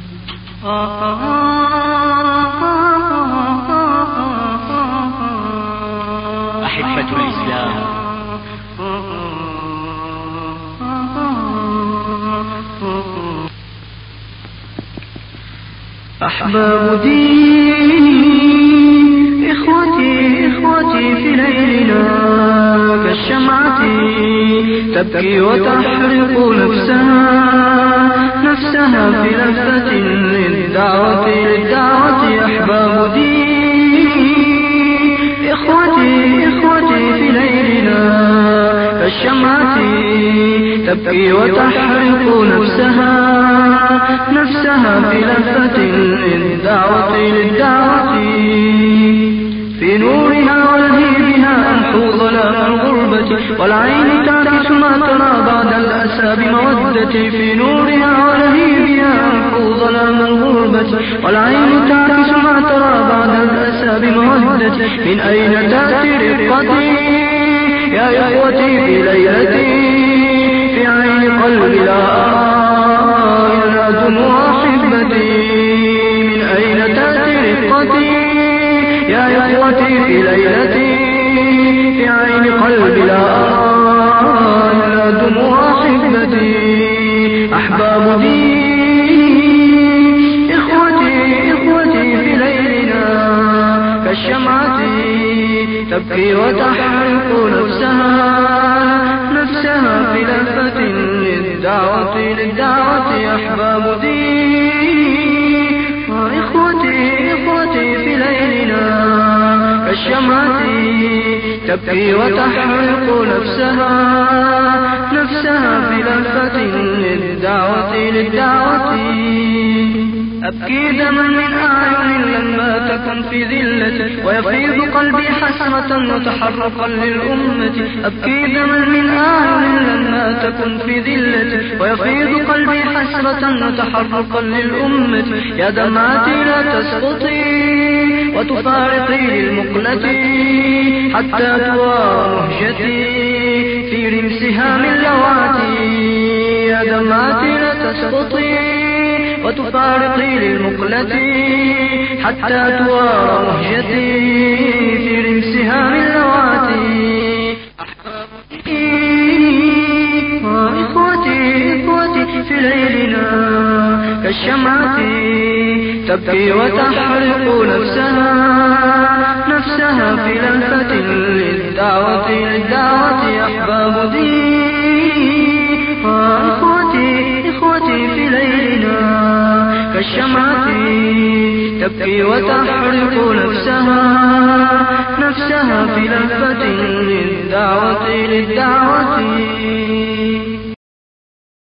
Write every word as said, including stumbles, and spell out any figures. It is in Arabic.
أحبة الإسلام، أحباب دين، إخوتي إخوتي في ليلنا كالشمعة تبكي وتحرق نفسها نفسها في لفة للدعوة للدعوة. أحباب دين، إخوتي إخوتي في ليلنا كالشمعة تبكي وتحرق نفسها نفسها في لفة للدعوة للدعوة. في نورها ولهيبها أمحو ظلام الغربة، والعين تعكس ما ترى بعد الأسى بمودة. في نورها ولهيبها أمحو ظلام الغربة، والعين تعكس ما ترى بعد الأسى بمودة. من أين تأتي رقتي يا إخوتي في ليلتي، في عين قلبي لا أرى إلا دموع أحبتي. من أين تأتي رقتي يا إخوتي في ليلتي، في عين قلبي لا أرى إلا دموع أحبتي. أحباب دين، إخوتي إخوتي في ليلنا كالشمعة تبكي وتحرق نفسها نفسها في لفة للدعوة للدعوة. أحباب دين، إخوتي إخوتي في ليلنا كالشمعة تبكي وتحرق نفسها نفسها في لفة للدعوة للدعوة. أبكي دما من أعين لما تكن في ذلة، ويفيض قلبي حسرة وتحرقا للأمة. أبكي دما من أعين لما تكن في ذلة، ويفيض قلبي حسرة وتحرقا للأمة. يا دمعتي لا تسقطي وتفارقي للمقلة، حتى توارى مهجتي في رمسها من لواتي. يا دمعتي لا تسقطي وتفارقي للمقلة، حتى توارى مهجتي في رمسها من لواتي. إخوتي إخوتي في ليلنا كالشمعة تبكي وتحرق نفسها نفسها في لفة للدعوة للدعوة. أحباب دين، إخوتي إخوتي في ليلنا كالشمعة تبكي وتحرق نفسها نفسها في لفة للدعوة للدعوة.